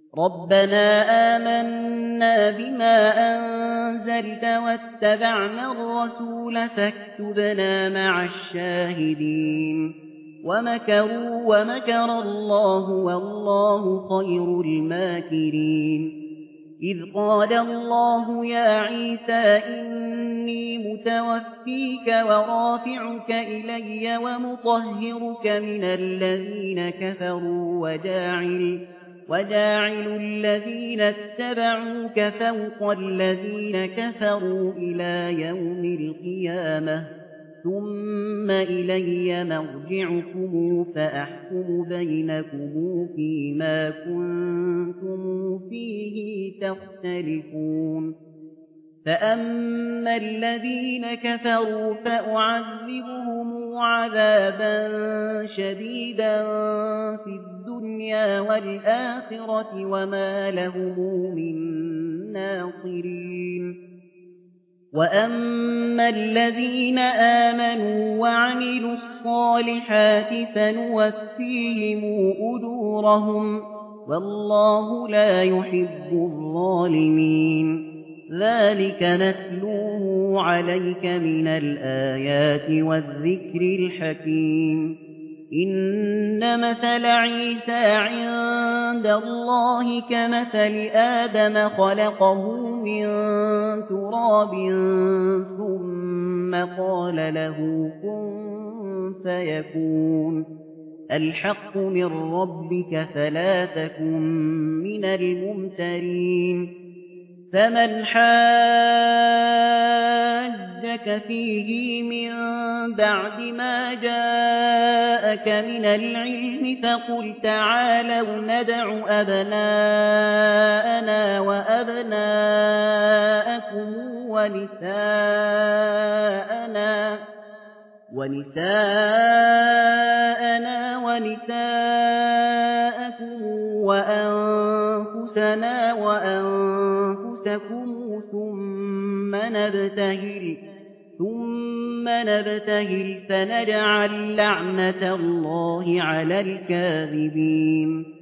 ربنا آمنا بما أنزلت واتبعنا الرسول فاكتبنا مع الشاهدين ومكروا ومكر الله والله خير الماكرين إذ قال الله يا عيسى إني متوفيك ورافعك إلي ومطهرك من الذين كفروا وجاعل الذين اتبعوك فوق الذين كفروا إلى يوم القيامة ثم إلي مرجعكم فأحكم بينكم فيما كنتم فيه تختلفون فأما الذين كفروا فأعذبهم عذابا شديدا في الدنيا والآخرة وما لهم من ناصرين وأما الذين آمنوا وعملوا الصالحات فنوفيهم أجورهم والله لا يحب الظالمين ذلك نتلوه عليك من الآيات والذكر الحكيم إن مثل عيسى عند الله كمثل آدم خلقه من تراب ثم قال له كن فيكون الحق من ربك فلا تكن من الممترين فمن حاجك فيه من بعد ما جاءك من العلم فقل تعالوا ندع أبناءنا وأبناءكم ونساءكم وأنفسنا وأنفسكم ثم نبتهل فنجعل لعنة الله على الكاذبين